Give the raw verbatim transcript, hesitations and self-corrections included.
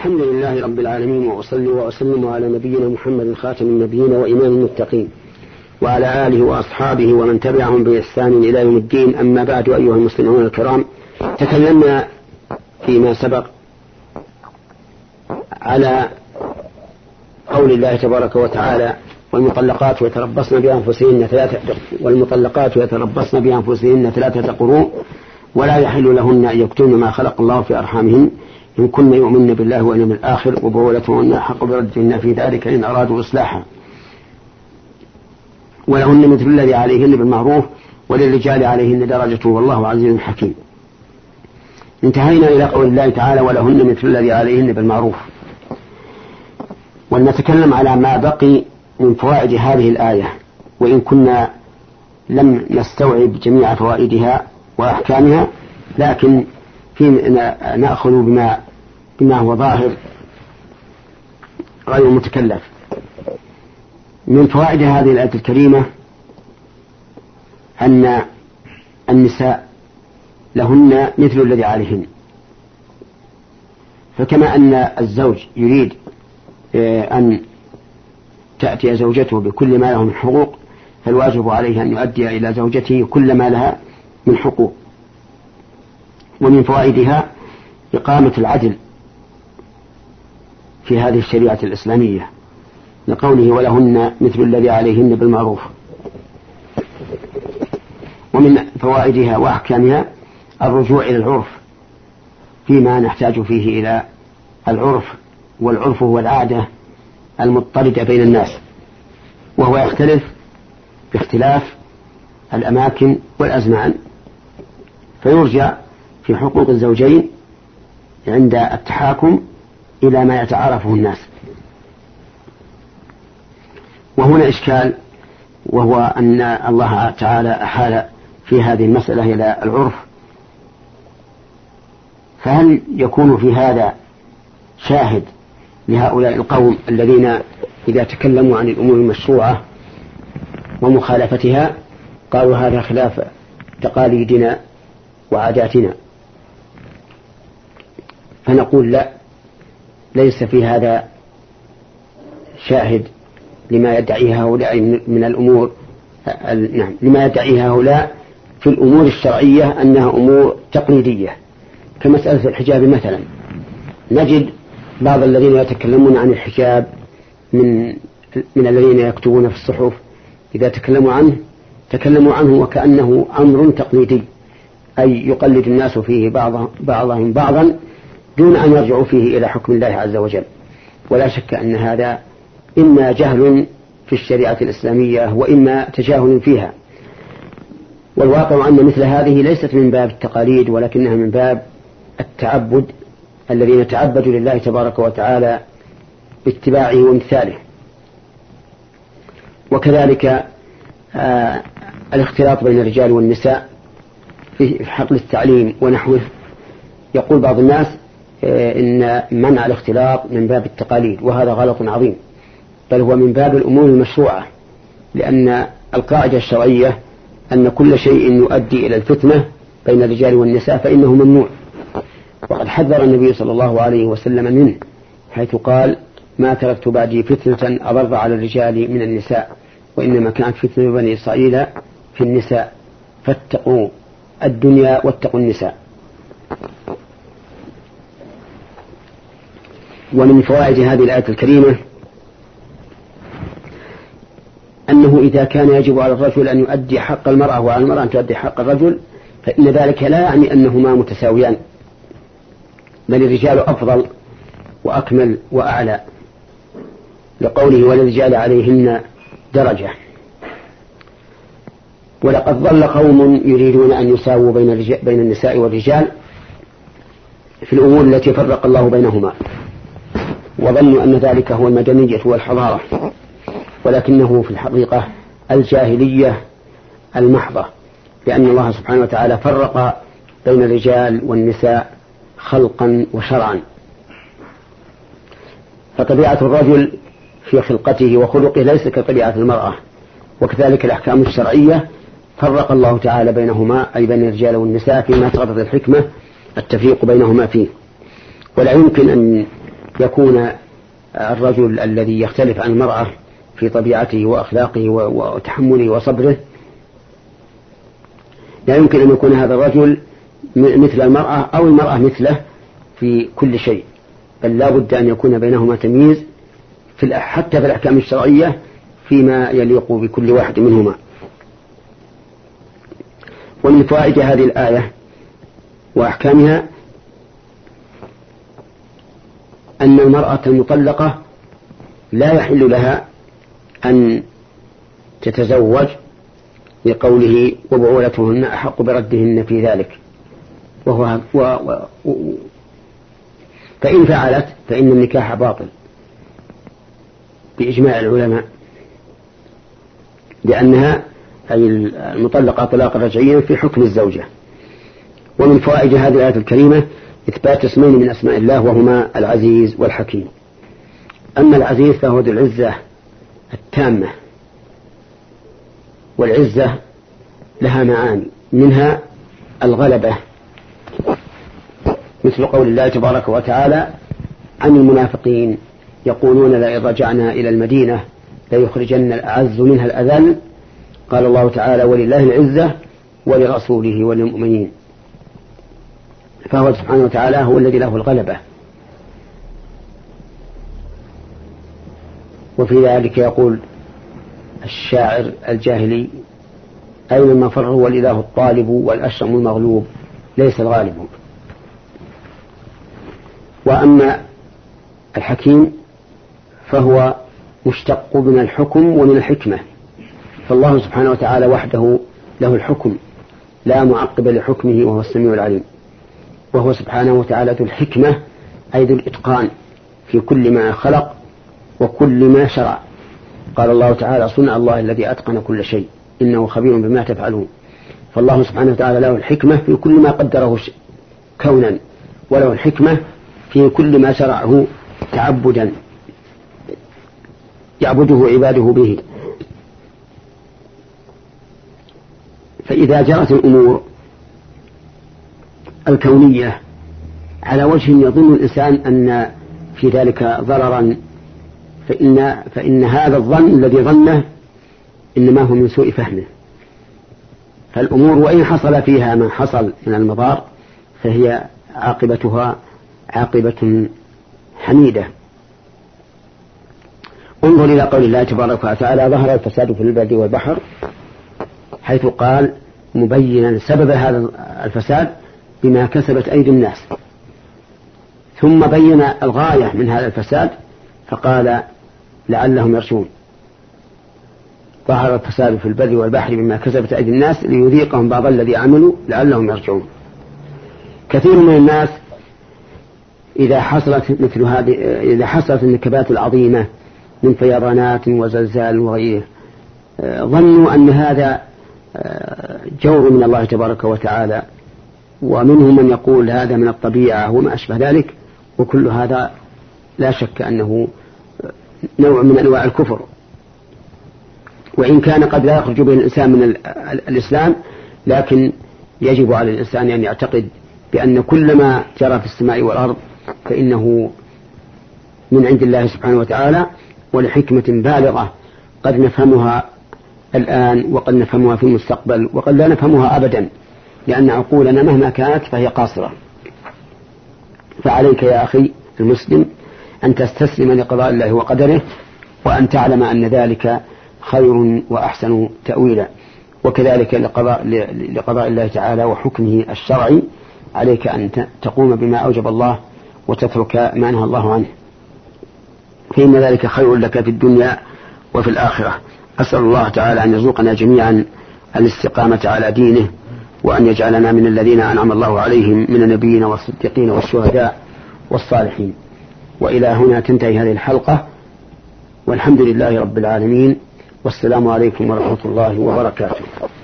الحمد لله رب العالمين، وأصلي وأسلم على نبينا محمد خاتم النبيين وإمام المتقين، وعلى آله وأصحابه ومن تبعهم بإحسان إلى يوم الدين. أما بعد، أيها المسلمون الكرام، تكلمنا فيما سبق على قول الله تبارك وتعالى: والمطلقات يتربصن بأنفسهن ثلاثة والمطلقات يتربصن بأنفسهن ثلاثة قروء ولا يحل لهن أن يكتمن ما خلق الله في أرحامهن إن كن يؤمن بالله واليوم الآخر وبولتهن حق بردهن في ذلك إن أرادوا إصلاحا، ولهن مثل الذي عليهن بالمعروف وللرجال عليهن درجة والله عزيز حكيم. انتهينا إلى قول الله تعالى: ولهن مثل الذي عليهن بالمعروف. ولنتكلم على ما بقي من فوائد هذه الآية، وإن كنا لم نستوعب جميع فوائدها وأحكامها، لكن في نأخذ بما, بما هو ظاهر غير متكلف. من فوائد هذه الآية الكريمة أن النساء لهن مثل الذي عليهن، فكما أن الزوج يريد أن تأتي زوجته بكل ما له من حقوق، فالواجب عليه أن يؤدي إلى زوجته كل ما لها من حقوق. ومن فوائدها إقامة العدل في هذه الشريعة الإسلامية لقوله: ولهن مثل الذي عليهن بالمعروف. ومن فوائدها وأحكامها الرجوع إلى العرف فيما نحتاج فيه إلى العرف، والعرف هو العادة المضطردة بين الناس، وهو يختلف باختلاف الأماكن والأزمان، فيرجع في حقوق الزوجين عند التحاكم إلى ما يتعارفه الناس. وهنا إشكال، وهو أن الله تعالى أحال في هذه المسألة إلى العرف، فهل يكون في هذا شاهد لهؤلاء القوم الذين إذا تكلموا عن الأمور المشروعة ومخالفتها قالوا هذا خلاف تقاليدنا وعاداتنا؟ فنقول لا، ليس في هذا شاهد لما يدعيه هؤلاء من الأمور نعم لما يدعيه هؤلاء في الأمور الشرعية أنها أمور تقليدية، كمسألة الحجاب مثلا. نجد بعض الذين يتكلمون عن الحجاب من من الذين يكتبون في الصحف، إذا تكلموا عنه تكلموا عنه وكأنه أمر تقليدي، أي يقلد الناس فيه بعضهم بعضا دون أن يرجعوا فيه إلى حكم الله عز وجل. ولا شك أن هذا إما جهل في الشريعة الإسلامية وإما تجاهل فيها. والواقع أن مثل هذه ليست من باب التقاليد، ولكنها من باب التعبد، الذين يتعبدوا لله تبارك وتعالى باتباعه وامتثاله. وكذلك آه الاختلاط بين الرجال والنساء في حقل التعليم ونحوه. يقول بعض الناس آه إن منع الاختلاط من باب التقاليد، وهذا غلط عظيم، بل هو من باب الأمور المشروعة، لأن القاعدة الشرعية أن كل شيء يؤدي إلى الفتنة بين الرجال والنساء فإنه ممنوع. وقد حذر النبي صلى الله عليه وسلم منه، حيث قال: ما تركت بعدي فتنة أضر على الرجال من النساء، وإنما كانت فتنة بني إسرائيل في النساء، فاتقوا الدنيا واتقوا النساء. ومن فوائد هذه الآية الكريمة أنه إذا كان يجب على الرجل أن يؤدي حق المرأة وعلى المرأة أن تؤدي حق الرجل، فإن ذلك لا يعني أنهما متساويان، بل الرجال أفضل وأكمل وأعلى، لقوله: وللرجال عليهن درجة. ولقد ضل قوم يريدون أن يساووا بين, بين النساء والرجال في الأمور التي فرق الله بينهما، وظنوا أن ذلك هو المدنية والحضارة، ولكنه في الحقيقة الجاهلية المحضة، لأن الله سبحانه وتعالى فرق بين الرجال والنساء خلقا وشرعا. فطبيعة الرجل في خلقته وخلقه ليس كطبيعة المرأة، وكذلك الأحكام الشرعية فرق الله تعالى بينهما، أي بين الرجال والنساء، فيما تقتضي الحكمة التفريق بينهما فيه. ولا يمكن أن يكون الرجل الذي يختلف عن المرأة في طبيعته وأخلاقه وتحمله وصبره، لا يمكن أن يكون هذا الرجل مثل المرأة أو المرأة مثله في كل شيء، بل لا بد أن يكون بينهما تمييز في حتى في الأحكام الشرعية فيما يليق بكل واحد منهما. ومن فوائد هذه الآية وأحكامها أن المرأة المطلقة لا يحل لها أن تتزوج لقوله وبعولتهن أحق بردهن في ذلك، وهو و و و فإن فعلت فإن النكاح باطل بإجماع العلماء، لأنها أي المطلقة طلاقا رجعيا في حكم الزوجة. ومن فوائد هذه الآية الكريمة إثبات اسمين من أسماء الله وهما العزيز والحكيم. أما العزيز فهو ذو العزة التامة، والعزة لها معاني منها الغلبة، مثل قول الله تبارك وتعالى عن المنافقين يقولون لئن رجعنا إلى المدينة ليخرجن الأعز منها الأذل، قال الله تعالى ولله العزة ولرسوله وللمؤمنين، فهو سبحانه وتعالى هو الذي له الغلبة. وفي ذلك يقول الشاعر الجاهلي أين المفر والإله الطالب والأشرم المغلوب ليس الغالب. وأما الحكيم فهو مشتق من الحكم ومن الحكمة، فالله سبحانه وتعالى وحده له الحكم لا معقب لحكمه وهو السميع العليم، وهو سبحانه وتعالى ذو الحكمة أي ذو الإتقان في كل ما خلق وكل ما شرع. قال الله تعالى صنع الله الذي أتقن كل شيء إنه خبير بما تفعلون، فالله سبحانه وتعالى له الحكمة في كل ما قدره كونا، وله الحكمة في كل ما شرعه تعبدا يعبده عباده به. فإذا جرت الأمور الكونية على وجه يظن الإنسان أن في ذلك ضررا، فإن, فإن هذا الظن الذي ظنه إنما هو من سوء فهمه، فالأمور وإن حصل فيها ما حصل من المضار فهي عاقبتها عاقبة حميدة. انظر إلى قول الله تبارك وتعالى ظهر الفساد في البر والبحر، حيث قال مبينا سبب هذا الفساد بما كسبت أيدي الناس، ثم بين الغاية من هذا الفساد فقال لعلهم يرجعون. ظهر الفساد في البر والبحر بما كسبت أيدي الناس ليذيقهم بعض الذي عملوا لعلهم يرجعون. كثير من الناس إذا حصلت مثل هذه إذا حصلت النكبات العظيمة من فيضانات وزلزال وغيره ظنوا أن هذا جور من الله تبارك وتعالى، ومنهم من يقول هذا من الطبيعة وما أشبه ذلك، وكل هذا لا شك أنه نوع من أنواع الكفر، وإن كان قد لا يخرج به الإنسان من الإسلام، لكن يجب على الإنسان أن يعتقد بأن كل ما جرى في السماء والأرض فإنه من عند الله سبحانه وتعالى ولحكمة بالغة قد نفهمها الآن وقد نفهمها في المستقبل وقد لا نفهمها أبدا، لأن عقولنا مهما كانت فهي قاصرة. فعليك يا أخي المسلم أن تستسلم لقضاء الله وقدره، وأن تعلم أن ذلك خير وأحسن تأويلا، وكذلك لقضاء, لقضاء الله تعالى وحكمه الشرعي عليك أن تقوم بما أوجب الله وتترك ما نهى الله عنه، فإن ذلك خير لك في الدنيا وفي الآخرة. أسأل الله تعالى أن يرزقنا جميعا الاستقامة على دينه، وأن يجعلنا من الذين أنعم الله عليهم من النبيين والصديقين والشهداء والصالحين. وإلى هنا تنتهي هذه الحلقة، والحمد لله رب العالمين، والسلام عليكم ورحمة الله وبركاته.